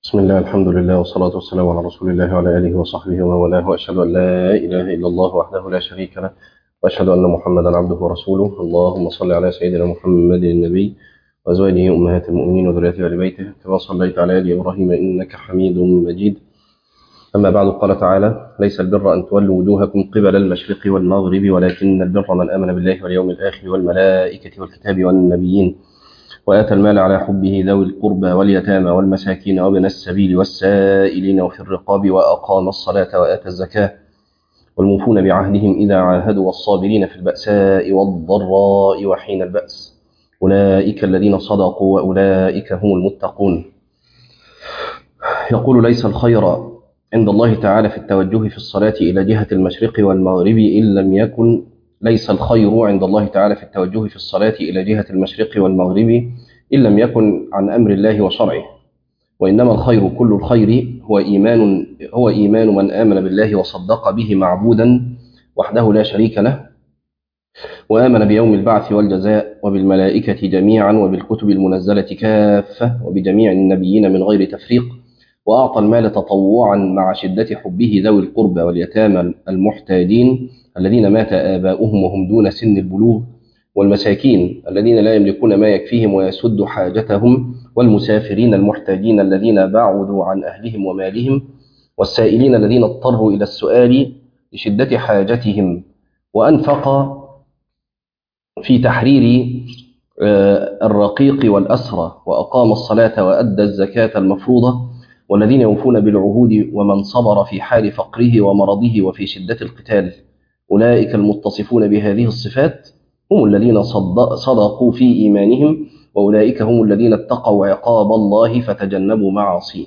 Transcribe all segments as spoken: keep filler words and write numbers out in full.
بسم الله، الحمد لله، والصلاة والسلام على رسول الله وعلى آله وصحبه ومن والاه، وأشهد أن لا إله إلا الله وحده لا شريك له، وأشهد أن محمدا عبده ورسوله. اللهم صل على سيدنا محمد النبي وأزواجه أمهات المؤمنين وذريته وآل بيته كما صليت على آل إبراهيم إنك حميد مجيد. أما بعد، قال تعالى: ليس البر أن تولوا وجوهكم قبل المشرق والمغرب ولكن البر من آمن بالله واليوم الآخر والملائكة والكتاب والنبيين وآتى المال على حبه ذوي القربى واليتامى والمساكين وابن السبيل والسائلين وفي الرقاب وأقام الصلاة وآتى الزكاة والموفون بعهدهم إذا عاهدوا والصابرين في البأساء والضراء وحين البأس أولئك الذين صدقوا وأولئك هم المتقون. يقول: ليس الخير عند الله تعالى في التوجه في الصلاة إلى جهة المشرق والمغرب إن لم يكن ليس الخير عند الله تعالى في التوجه في الصلاة إلى جهة المشرق والمغرب إن لم يكن عن أمر الله وشرعه، وإنما الخير كل الخير هو إيمان هو إيمان من آمن بالله وصدق به معبودا وحده لا شريك له، وآمن بيوم البعث والجزاء وبالملائكة جميعا وبالكتب المنزلة كافة وبجميع النبيين من غير تفريق، وأعطى المال تطوعا مع شدة حبه ذوي القربى واليتامى المحتاجين الذين مات آباؤهم وهم دون سن البلوغ، والمساكين الذين لا يملكون ما يكفيهم ويسد حاجتهم، والمسافرين المحتاجين الذين بعدوا عن أهلهم ومالهم، والسائلين الذين اضطروا إلى السؤال لشدة حاجتهم، وأنفق في تحرير الرقيق والأسرى، وأقام الصلاة وأدى الزكاة المفروضة، والذين يوفون بالعهود، ومن صبر في حال فقره ومرضه وفي شدة القتال. أولئك المتصفون بهذه الصفات هم الذين صدقوا في إيمانهم، وأولئك هم الذين اتقوا عقاب الله فتجنبوا معاصيه.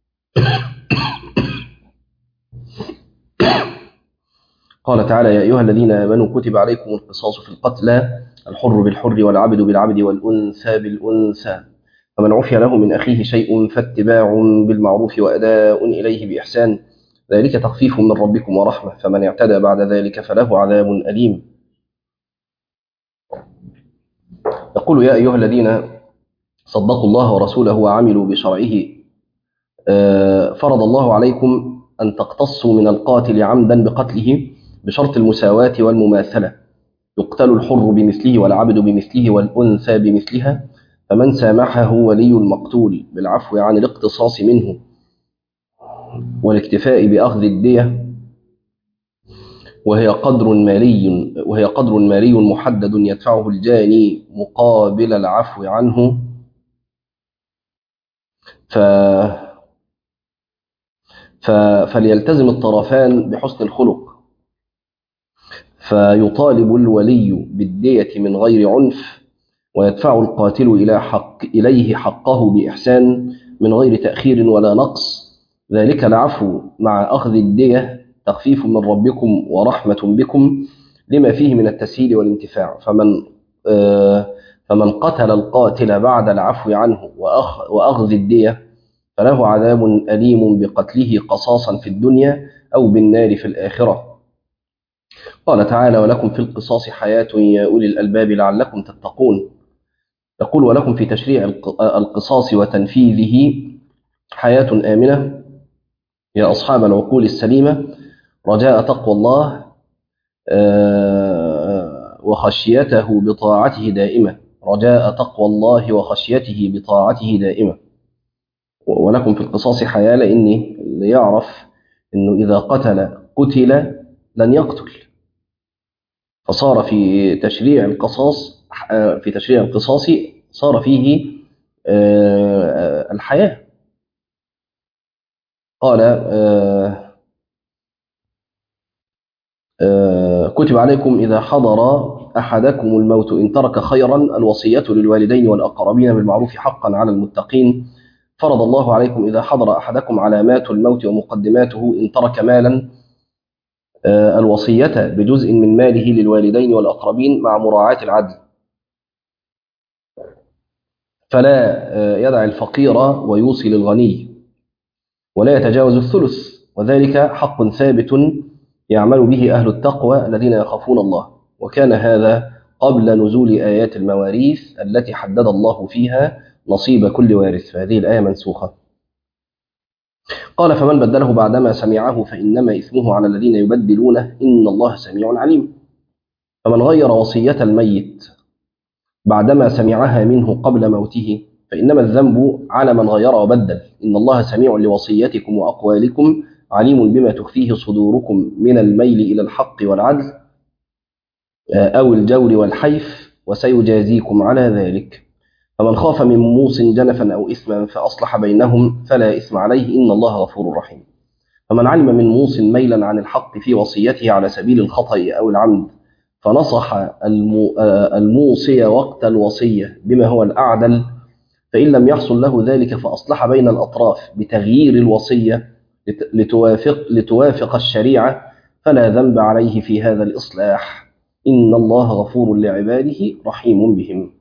قال تعالى: يا أيها الذين آمنوا كتب عليكم القصاص في القتلى، الحر بالحر والعبد بالعبد والأنثى بالأنثى، فمن عفي له من أخيه شيء فاتباع بالمعروف وأداء إليه بإحسان، ذلك تخفيف من ربكم ورحمة، فمن اعتدى بعد ذلك فله عذاب أليم. يقول: يا أيها الذين صدقوا الله ورسوله وعملوا بشرعه، فرض الله عليكم أن تقتصوا من القاتل عمدا بقتله بشرط المساواة والمماثلة، يقتل الحر بمثله والعبد بمثله والأنثى بمثلها، فمن سامحه ولي المقتول بالعفو عن الاقتصاص منه والاكتفاء بأخذ الدية، وهي قدر مالي وهي قدر مالي محدد يدفعه الجاني مقابل العفو عنه، ف ف فليلتزم الطرفان بحسن الخلق، فيطالب الولي بالدية من غير عنف، ويدفع القاتل إلى حق إليه حقه بإحسان من غير تأخير ولا نقص، ذلك العفو مع أخذ الدية تخفيف من ربكم ورحمة بكم لما فيه من التسهيل والانتفاع. فمن آه فمن قتل القاتل بعد العفو عنه وأخذ الدية فله عذاب أليم بقتله قصاصا في الدنيا أو بالنار في الآخرة. قال تعالى: ولكم في القصاص حياة يا أولي الألباب لعلكم تتقون. يقول: ولكم في تشريع القصاص وتنفيذه حياة آمنة يا أصحاب العقول السليمة، رجاء تقوى الله وخشيته بطاعته دائمة رجاء تقوى الله وخشيته بطاعته دائمة. ولكم في القصاص حياة، لأني ليعرف أنه إذا قتل قتل لن يقتل، فصار في تشريع القصاص في تشريع القصاص صار فيه الحياة. قال: كتب عليكم إذا حضر أحدكم الموت إن ترك خيرا الوصية للوالدين والأقربين بالمعروف حقا على المتقين، فرض الله عليكم إذا حضر أحدكم علامات الموت ومقدماته إن ترك مالا الوصية بجزء من ماله للوالدين والأقربين مع مراعاة العدل، فلا يدع الفقير ويوصي للغني، ولا يتجاوز الثلث، وذلك حق ثابت يعمل به أهل التقوى الذين يخافون الله، وكان هذا قبل نزول آيات المواريث التي حدد الله فيها نصيب كل وارث، فهذه الآية منسوخة. قال فمن بدله بعدما سمعه فإنما إثمه على الذين يبدلونه إن الله سميع عليم. فمن غير وصية الميت بعدما سمعها منه قبل موته فإنما الذنب على من غير وبدل، إن الله سميع لوصيتكم وأقوالكم عليم بما تخفيه صدوركم من الميل إلى الحق والعدل أو الجور والحيف وسيجازيكم على ذلك. فمن خاف من موص جنفا أو إثما فأصلح بينهم فلا إثم عليه إن الله غفور رحيم. فمن علم من موص ميلا عن الحق في وصيته على سبيل الخطأ أو العمد فنصح الموصي وقت الوصية بما هو الأعدل، فإن لم يحصل له ذلك فأصلح بين الأطراف بتغيير الوصية لتوافق, لتوافق الشريعة فلا ذنب عليه في هذا الإصلاح، إن الله غفور لعباده رحيم بهم.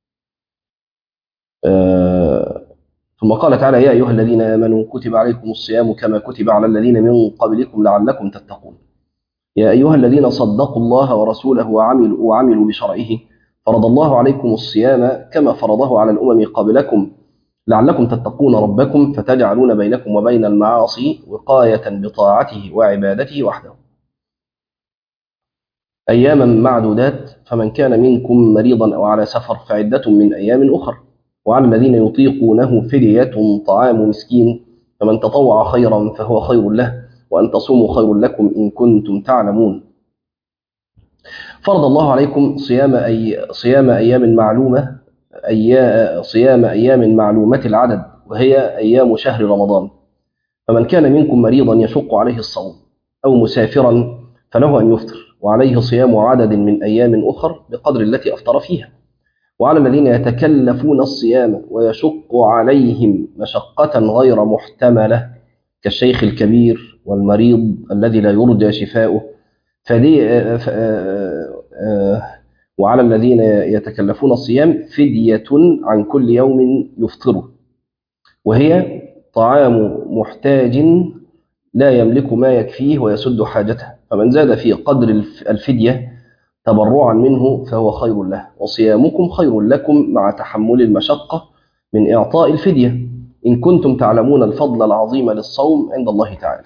آه ثم قال تعالى يا أيها الذين آمنوا كتب عليكم الصيام كما كتب على الذين من قبلكم لعلكم تتقون. يا أيها الذين صدقوا الله ورسوله وعملوا, وعملوا بشرعه فرض الله عليكم الصيام كما فرضه على الأمم قبلكم لعلكم تتقون ربكم فتجعلون بينكم وبين المعاصي وقاية بطاعته وعبادته وحده. أياما معدودات، فمن كان منكم مريضا أو على سفر فعدة من أيام أخر، وعلى الذين يطيقونه فدية طعام مسكين، فمن تطوع خيرا فهو خير له، وأن تصوموا خير لكم إن كنتم تعلمون. فرض الله عليكم صيام أي صيام أيام معلومة أي صيام أيام معلومة العدد، وهي أيام شهر رمضان. فمن كان منكم مريضا يشق عليه الصوم أو مسافرا فله أن يفطر، وعليه صيام عدد من أيام أخر بقدر التي أفطر فيها. وعلى الذين يتكلفون الصيام ويشق عليهم مشقة غير محتملة كالشيخ الكبير والمريض الذي لا يرجى شفاؤه فدي وعلى الذين يتكلفون الصيام فدية عن كل يوم يفطره، وهي طعام محتاج لا يملك ما يكفيه ويسد حاجته، فمن زاد في قدر الفدية تبرعا منه فهو خير له، وصيامكم خير لكم مع تحمل المشقة من إعطاء الفدية إن كنتم تعلمون الفضل العظيم للصوم عند الله تعالى.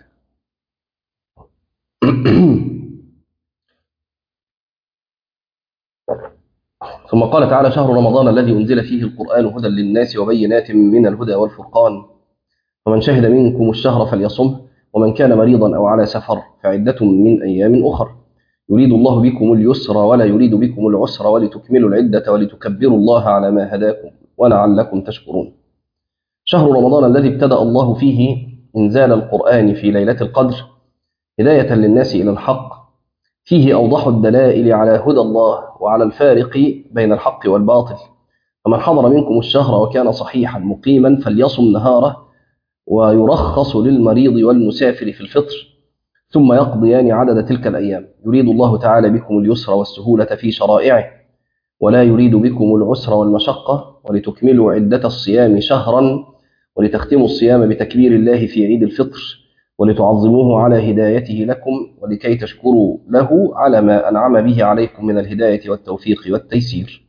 ثم قال تعالى شهر رمضان الذي أنزل فيه القرآن هدى للناس وبينات من الهدى والفرقان، فمن شهد منكم الشهر فليصمه، ومن كان مريضا أو على سفر فعدة من أيام أخر، يريد الله بكم اليسر ولا يريد بكم العسر ولتكملوا العدة ولتكبروا الله على ما هداكم ولعلكم تشكرون. شهر رمضان الذي ابتدأ الله فيه إنزال القرآن في ليلة القدر هداية للناس إلى الحق، فيه أوضح الدلائل على هدى الله وعلى الفارق بين الحق والباطل. فمن حضر منكم الشهر وكان صحيحا مقيما فليصم نهاره، ويرخص للمريض والمسافر في الفطر، ثم يقضيان عدد تلك الأيام. يريد الله تعالى بكم اليسر والسهولة في شرائعه، ولا يريد بكم العسر والمشقة، ولتكملوا عدة الصيام شهرا، ولتختموا الصيام بتكبير الله في عيد الفطر، ولتعظموه على هدايته لكم، ولكي تشكروا له على ما أنعم به عليكم من الهداية والتوفيق والتيسير.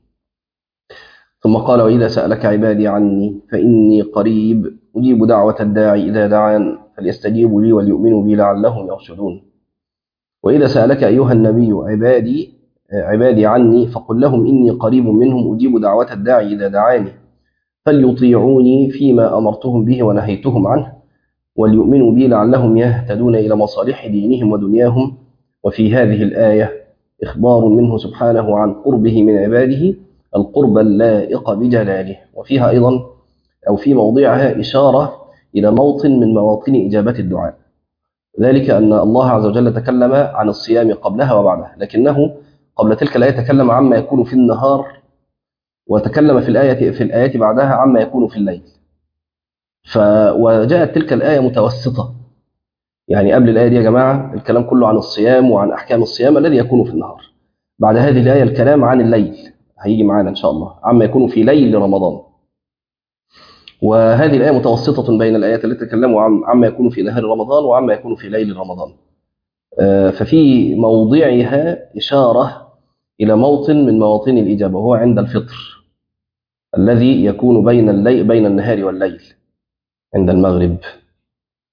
ثم قال وإذا سألك عبادي عني فإني قريب أجيب دعوة الداعي إذا دعان فليستجيبوا لي وليؤمنوا بي لعلهم يرشدون. وإذا سألك أيها النبي عبادي عبادي عني فقل لهم إني قريب منهم أجيب دعوة الداعي إذا دعاني فليطيعوني فيما أمرتهم به ونهيتهم عنه وليؤمنوا بي لعلهم يهتدون إلى مصالح دينهم ودنياهم. وفي هذه الآية إخبار منه سبحانه عن قربه من عباده القرب اللائق بجلاله، وفيها أيضا أو في موضعها إشارة إلى موطن من مواطن إجابة الدعاء، ذلك أن الله عز وجل تكلم عن الصيام قبلها وبعدها، لكنه قبل تلك الآية تكلم عما يكون في النهار، وتكلم في الآية في الآيات بعدها عما يكون في الليل. ف وجاءت تلك الآية متوسطة، يعني قبل الآية دي يا جماعة الكلام كله عن الصيام وعن أحكام الصيام الذي يكون في النهار، بعد هذه الآية الكلام عن الليل هيجي معانا إن شاء الله عما يكون في ليل رمضان. وهذه الآية متوسطة بين الآيات التي تكلموا عن عما يكون في نهار رمضان وعما يكون في ليل رمضان، ففي موضعها إشارة إلى موطن من مواطن الإجابة، وهو عند الفطر الذي يكون بين الليل بين النهار والليل عند المغرب.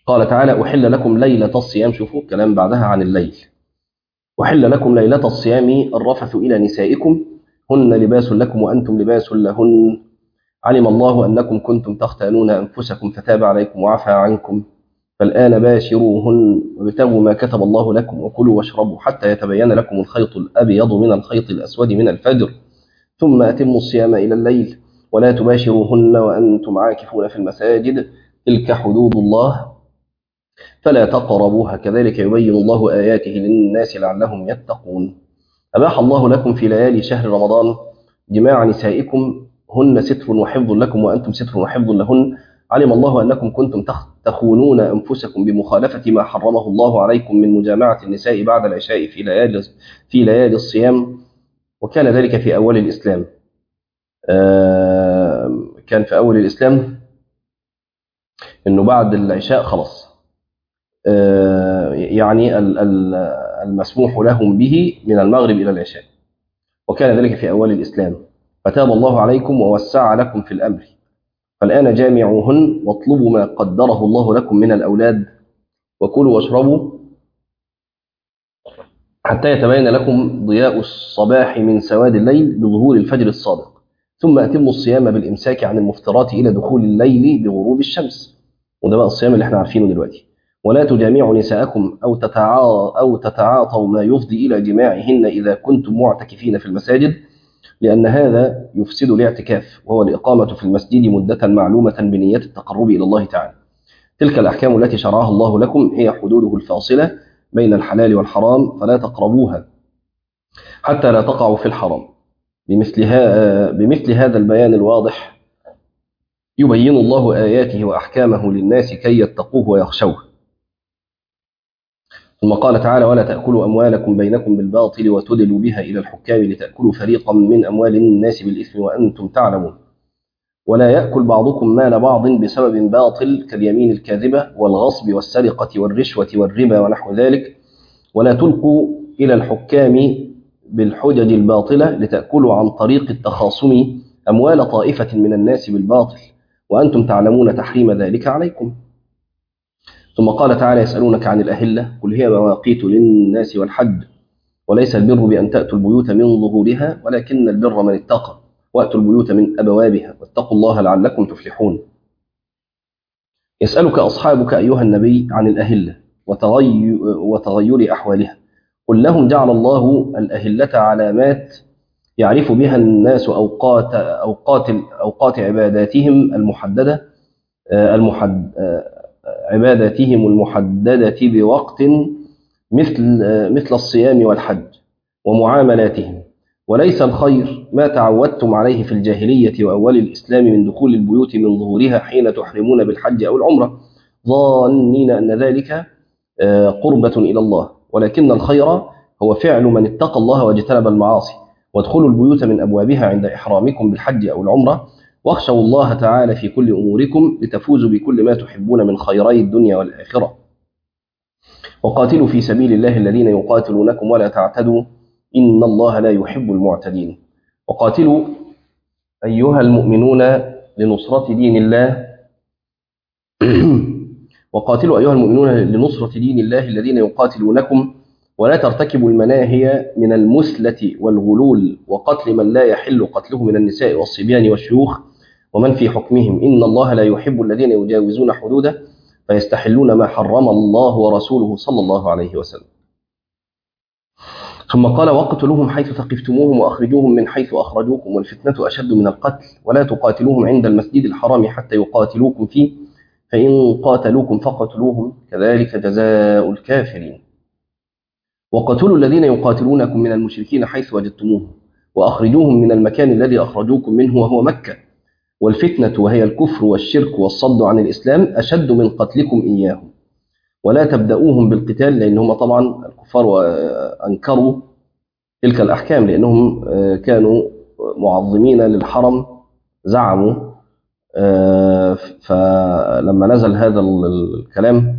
قال تعالى أحل لكم ليلة الصيام، شوفوا الكلام بعدها عن الليل، أحل لكم ليلة الصيام الرفث إلى نسائكم هن لباس لكم وأنتم لباس لهن علم الله أنكم كنتم تختانون أنفسكم فتاب عليكم وعفى عنكم فالآن باشروهن وابتغوا ما كتب الله لكم وكلوا واشربوا حتى يتبين لكم الخيط الأبيض من الخيط الأسود من الفجر ثم أتموا الصيام إلى الليل ولا تباشروهن وأنتم عاكفون في المساجد تلك حدود الله فلا تقربوها كذلك يبين الله آياته للناس لعلهم يتقون. أباح الله لكم في ليالي شهر رمضان جماع نسائكم هن ستر وحفظ لكم وأنتم ستر وحفظ لهن علم الله أنكم كنتم تخونون أنفسكم بمخالفة ما حرمه الله عليكم من مجامعة النساء بعد العشاء في ليالي في ليالي الصيام وكان ذلك في أول الإسلام. آه كان في أول الإسلام إنه بعد العشاء خلاص آه يعني المسموح لهم به من المغرب إلى العشاء وكان ذلك في أول الإسلام فتاب الله عليكم ووسع لكم في الأمر فالآن جامعوهن واطلبوا ما قدره الله لكم من الأولاد وكلوا واشربوا حتى يتبين لكم ضياء الصباح من سواد الليل بظهور الفجر الصادق ثم أتموا الصيام بالإمساك عن المفطرات إلى دخول الليل بغروب الشمس وده بقى الصيام اللي احنا عارفينه دلوقتي ولا تجامعوا نساءكم أو تتعاطوا أو تتعاطوا ما يفضي إلى جماعهن إذا كنتم معتكفين في المساجد لأن هذا يفسد الاعتكاف وهو الإقامة في المسجد مدة معلومة بنية التقرب إلى الله تعالى. تلك الأحكام التي شرعها الله لكم هي حدوده الفاصلة بين الحلال والحرام فلا تقربوها حتى لا تقعوا في الحرام. بمثلها بمثل هذا البيان الواضح يبين الله آياته وأحكامه للناس كي يتقوه ويخشوه. ثم قال تعالى ولا تأكلوا أموالكم بينكم بالباطل وتدلوا بها إلى الحكام لتأكلوا فريقا من أموال الناس بالإثم وأنتم تعلمون ولا يأكل بعضكم مال بعض بسبب باطل كاليمين الكاذبة والغصب والسرقة والرشوة والربا ونحو ذلك ولا تلقوا إلى الحكام بالحجج الباطلة لتأكلوا عن طريق التخاصم أموال طائفة من الناس بالباطل وأنتم تعلمون تحريم ذلك عليكم. ثم قال تعالى يسألونك عن الأهلة قل هي مواقيت للناس والحج وليس البر بأن تأتوا البيوت من ظهورها ولكن البر من اتقى وأتوا البيوت من أبوابها واتقوا الله لعلكم تفلحون. يسألك أصحابك أيها النبي عن الأهلة وتغير, وتغير أحوالها قل لهم جعل الله الأهلة علامات يعرف بها الناس أوقات, أوقات, أوقات عباداتهم المحددة المحد عباداتهم المحددة بوقت مثل مثل الصيام والحج ومعاملاتهم وليس الخير ما تعودتم عليه في الجاهلية وأول الإسلام من دخول البيوت من ظهورها حين تحرمون بالحج أو العمرة ظانين أن ذلك قربة إلى الله ولكن الخير هو فعل من اتقى الله واجتنب المعاصي وادخلوا البيوت من أبوابها عند إحرامكم بالحج أو العمرة واخشوا الله تعالى في كل أموركم لتفوزوا بكل ما تحبون من خيري الدنيا والآخرة وقاتلوا في سبيل الله الذين يقاتلونكم ولا تعتدوا إن الله لا يحب المعتدين. وقاتلوا أيها المؤمنون لنصرة دين الله وقاتلوا أيها المؤمنون لنصرة دين الله الذين يقاتلونكم ولا ترتكبوا المناهي من المثلة والغلول وقتل من لا يحل قتله من النساء والصبيان والشيوخ ومن في حكمهم إن الله لا يحب الذين يجاوزون حدوده فيستحلون ما حرم الله ورسوله صلى الله عليه وسلم. ثم قال واقتلوهم حيث ثقفتموهم وأخرجوهم من حيث أخرجوكم والفتنة أشد من القتل ولا تقاتلوهم عند المسجد الحرام حتى يقاتلوكم فيه فإن قاتلوكم فقتلوهم كذلك جزاء الكافرين. وقتلوا الذين يقاتلونكم من المشركين حيث وجدتموهم وأخرجوهم من المكان الذي أخرجوكم منه وهو مكة والفتنة وهي الكفر والشرك والصد عن الإسلام أشد من قتلكم إياهم ولا تبدأوهم بالقتال لأنهم طبعا الكفار أنكروا تلك الأحكام لأنهم كانوا معظمين للحرم زعموا فلما نزل هذا الكلام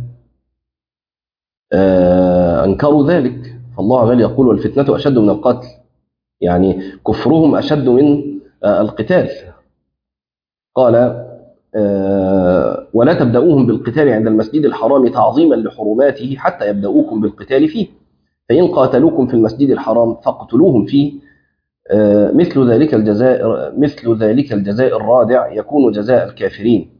أنكروا ذلك فالله عز وجل يقول والفتنة أشد من القتل يعني كفرهم أشد من القتال. قال ولا تبدأوهم بالقتال عند المسجد الحرام تعظيما لحرماته حتى يبدأوكم بالقتال فيه، فإن قاتلوكم في المسجد الحرام فاقتلوهم فيه، مثل ذلك الجزاء مثل ذلك الجزاء الرادع يكون جزاء الكافرين.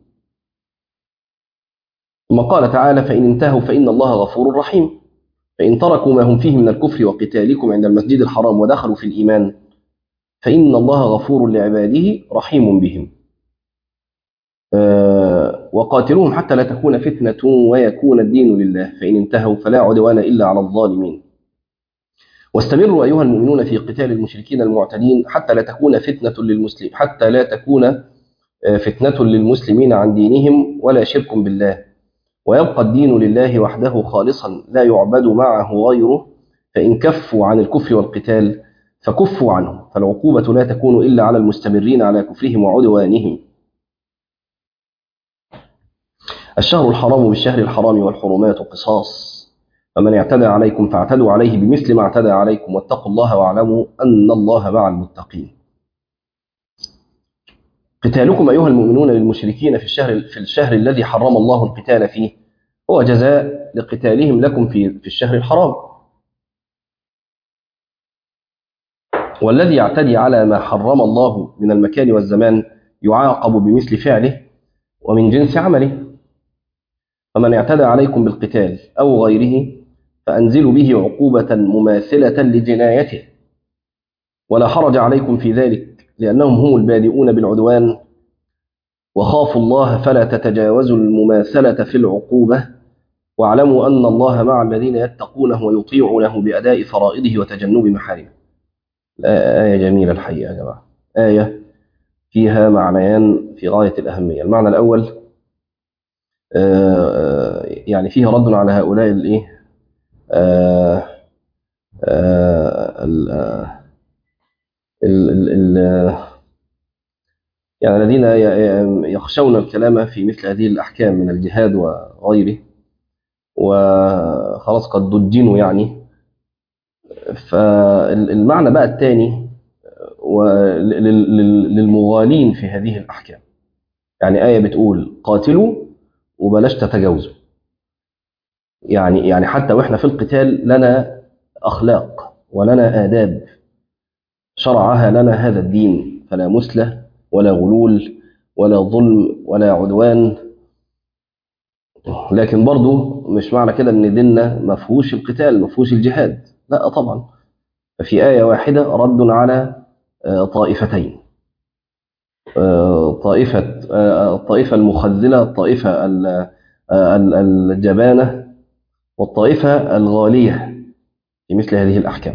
ثم قال تعالى: فإن انتهوا فإن الله غفور رحيم. فإن تركوا ما هم فيه من الكفر وقتالكم عند المسجد الحرام ودخلوا في الإيمان فإن الله غفور لعباده رحيم بهم. أه وقاتلوهم حتى لا تكون فتنة ويكون الدين لله، فإن انتهوا فلا عدوان إلا على الظالمين. واستمروا أيها المؤمنون في قتال المشركين المعتدين حتى لا تكون فتنة للمسلم حتى لا تكون فتنة للمسلمين عن دينهم ولا شرك بالله، ويبقى الدين لله وحده خالصا لا يعبد معه غيره. فإن كفوا عن الكفر والقتال فكفوا عنه، فالعقوبة لا تكون إلا على المستمرين على كفرهم وعدوانهم. الشهر الحرام بالشهر الحرام والحرمات قصاص، فمن اعتدى عليكم فاعتدوا عليه بمثل ما اعتدى عليكم، واتقوا الله واعلموا أن الله مع المتقين. قتالكم أيها المؤمنون للمشركين في الشهر في الشهر الذي حرم الله القتال فيه هو جزاء لقتالهم لكم في في الشهر الحرام، والذي يعتدي على ما حرم الله من المكان والزمان يعاقب بمثل فعله ومن جنس عمله. فمن اعتدى عليكم بالقتال أو غيره فأنزلوا به عقوبة مماثلة لجنايته، ولا حرج عليكم في ذلك، لأنهم هم البادئون بالعدوان، وخافوا الله فلا تتجاوزوا المماثلة في العقوبة، واعلموا أن الله مع الذين يتقونه ويطيعونه بأداء فرائضه وتجنب محارمه. آية جميلة الحقيقة يا جماعة، آية فيها معنيان في غاية الأهمية. المعنى الأول يعني فيه رد على هؤلاء الإيه يعني الذين يخشون الكلام في مثل هذه الأحكام من الجهاد وغيره، وخلاص قد دجنوا يعني. فالمعنى بقى الثاني للمغالين في هذه الأحكام، يعني آية بتقول قاتلوا وبلاش تتجاوزوا، يعني يعني حتى وإحنا في القتال لنا أخلاق ولنا آداب شرعها لنا هذا الدين، فلا مثلة ولا غلول ولا ظلم ولا عدوان. لكن برضو مش معنى كده ان ديننا ما فيهوش القتال ما فيهوش الجهاد، لا طبعا. ففي آية واحدة رد على طائفتين، طائفة الطائفة المخذلة، الطائفة الجبانة، والطائفة الغالية في مثل هذه الأحكام.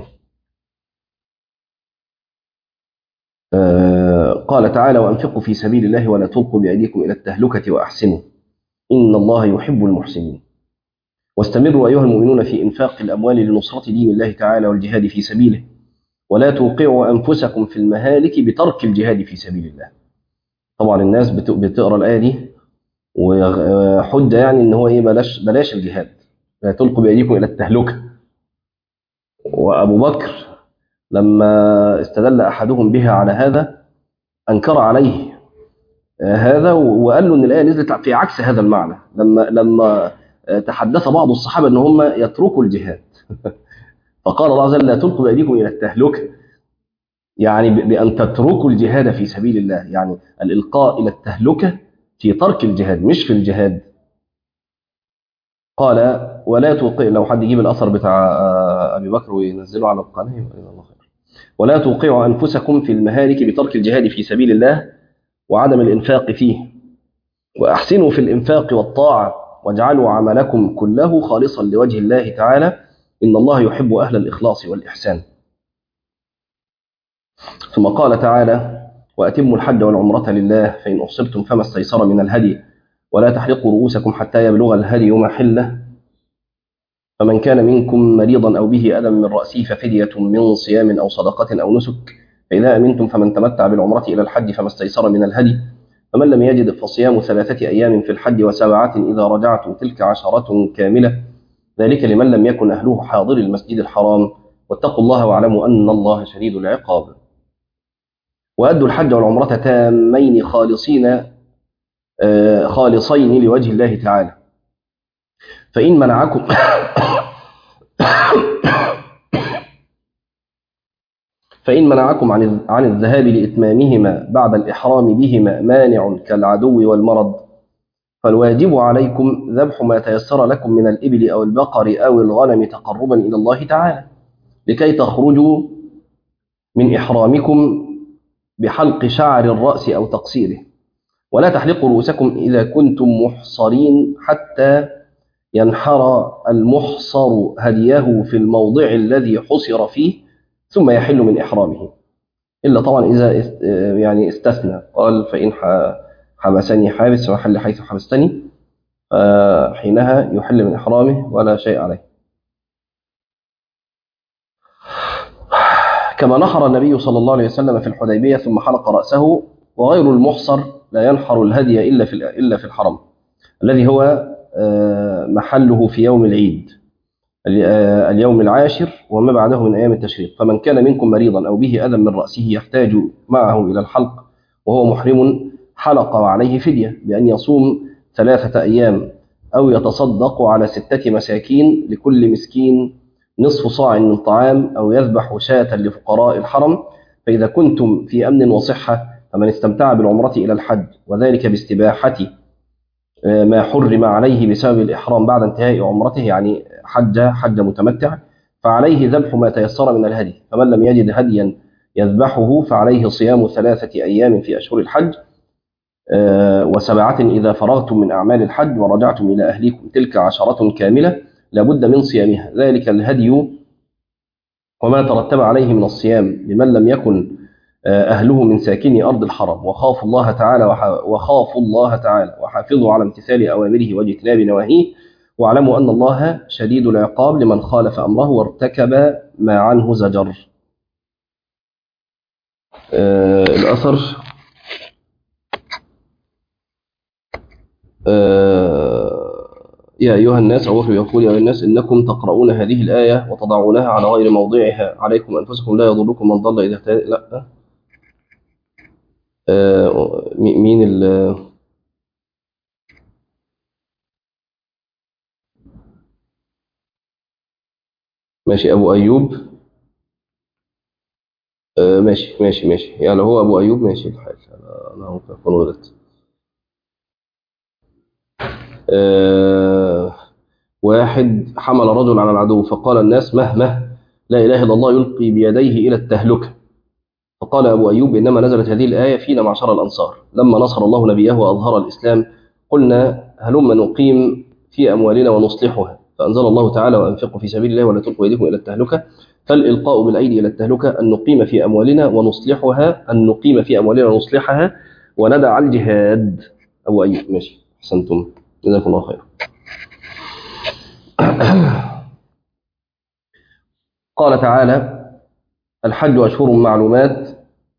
قال تعالى: وأنفقوا في سبيل الله ولا تلقوا بأيديكم إلى التهلكة وأحسنوا إن الله يحب المحسنين. واستمروا أيها المؤمنون في إنفاق الأموال لنصرة دين الله تعالى والجهاد في سبيله، ولا توقعوا أنفسكم في المهالك بترك الجهاد في سبيل الله. طبعا الناس بتقرأ الآية دي وحجة يعني إن هو إيه بلاش بلاش الجهاد، لا تلقوا بأيديكم إلى التهلكة. وأبو بكر لما استدل أحدهم بها على هذا أنكر عليه هذا وقال له إن الآية نزلت في عكس هذا المعنى، لما لما تحدث بعض الصحابة أن هم يتركوا الجهاد فقال الله عز وجل: لا تلقوا بأيديكم إلى التهلكة، يعني بأن تتركوا الجهاد في سبيل الله، يعني الإلقاء إلى التهلكة في ترك الجهاد مش في الجهاد. قال: ولا توقع، لو حد يجيب الأثر بتاع أبي بكر وينزله على القناة ولا توقعوا أنفسكم في المهالك بترك الجهاد في سبيل الله وعدم الإنفاق فيه، وأحسنوا في الإنفاق والطاعة واجعلوا عملكم كله خالصا لوجه الله تعالى إن الله يحب أهل الإخلاص والإحسان. ثم قال تعالى: وأتموا الحج والعمرة لله فإن أحصرتم فما استيسر من الهدي ولا تحلقوا رؤوسكم حتى يبلغ الهدي محله، فمن كان منكم مريضا أو به أذى من رأسه ففدية من صيام أو صدقة أو نسك، فإذا أمنتم فمن تمتع بالعمرة إلى الحج فما استيسر من الهدي، فمن لم يجد فصيام ثلاثة أيام في الحج وسبعة إذا رجعتم تلك عشرة كاملة، ذلك لمن لم يكن أهله حاضر المسجد الحرام، واتقوا الله واعلموا أن الله شديد العقاب. وأدوا الحج والعمرة تامين خالصين خالصين لوجه الله تعالى. فإن منعكم فإن منعكم عن عن الذهاب لإتمامهما بعد الإحرام بهما مانع كالعدو والمرض، فالواجب عليكم ذبح ما تيسر لكم من الإبل أو البقر أو الغنم تقربا إلى الله تعالى، لكي تخرجوا من إحرامكم بحلق شعر الرأس أو تقصيره. ولا تحلقوا رؤوسكم إذا كنتم محصرين حتى ينحر المحصر هديه في الموضع الذي حصر فيه ثم يحل من إحرامه، إلا طبعا إذا يعني استثنى، قال فإن حبسني حابس وحل حيث حبستني، حينها يحل من إحرامه ولا شيء عليه. كما نحر النبي صلى الله عليه وسلم في الحديبية ثم حلق رأسه، وغير المحصر لا ينحر الهدي إلا في إلا في الحرم الذي هو محله في يوم العيد اليوم العاشر وما بعده من أيام التشريق. فمن كان منكم مريضا أو به أذى من رأسه يحتاج معه إلى الحلق وهو محرم حلق وعليه فدية بأن يصوم ثلاثة أيام أو يتصدق على ستة مساكين لكل مسكين نصف صاع من طعام، أو يذبح شاة لفقراء الحرم. فإذا كنتم في أمن وصحة فمن استمتع بالعمرة إلى الحج، وذلك باستباحة ما حرم عليه بسبب الإحرام بعد انتهاء عمرته، يعني حج حج متمتع، فعليه ذبح ما تيسر من الهدي. فمن لم يجد هديا يذبحه فعليه صيام ثلاثة أيام في أشهر الحج وسبعة إذا فرغتم من أعمال الحج ورجعتم إلى أهليكم، تلك عشرة كاملة لابد من صيامها، ذلك الهدي وما ترتب عليه من الصيام لمن لم يكن أهله من ساكني أرض الحرم، وخافوا الله تعالى وخافوا الله تعالى وحافظوا على امتثال أوامره واجتناب نواهيه، واعلموا أن الله شديد العقاب لمن خالف أمره وارتكب ما عنه زجر. آه الأثر آه يا أيها الناس، أو يقول يا أيها الناس إنكم تقرؤون هذه الآية وتضعونها على غير موضعها، عليكم أنفسكم لا يضركم من ضل إذا اهتدى. لا آه مين ال ماشي أبو أيوب. آه ماشي ماشي ماشي يعني هو أبو أيوب ماشي الحال، أنا ممكن أكون غلط. آه واحد حمل رجل على العدو فقال الناس مه مه لا إله إلا الله يلقي بيديه إلى التهلكة، فقال أبو أيوب إنما نزلت هذه الآية فينا معشر الأنصار لما نصر الله نبيه وأظهر الإسلام، قلنا هلما نقيم في أموالنا ونصلحها، فأنزل الله تعالى وأنفقوا في سبيل الله ولا تلقوا أيديكم إلى التهلكة. فالإلقاء بالأيدي إلى التهلكة أن نقيم في أموالنا ونصلحها أن نقيم في أموالنا ونصلحها وندع الجهاد. أبو أيوب ماشي، أحسنتم جزاكم الله خير. قال تعالى الحج أشهر معلومات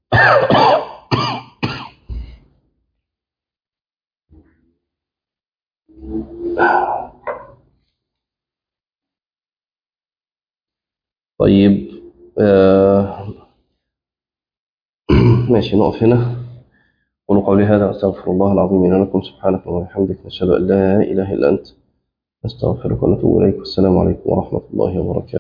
طيب آه ماشي نقف هنا. قولوا قولي هذا أستغفر الله العظيم لي ولكم، سبحانك اللهم وبحمدك نشهد أن لا إله إلا أنت نستغفرك ونتوب إليك، والسلام عليكم ورحمة الله وبركاته.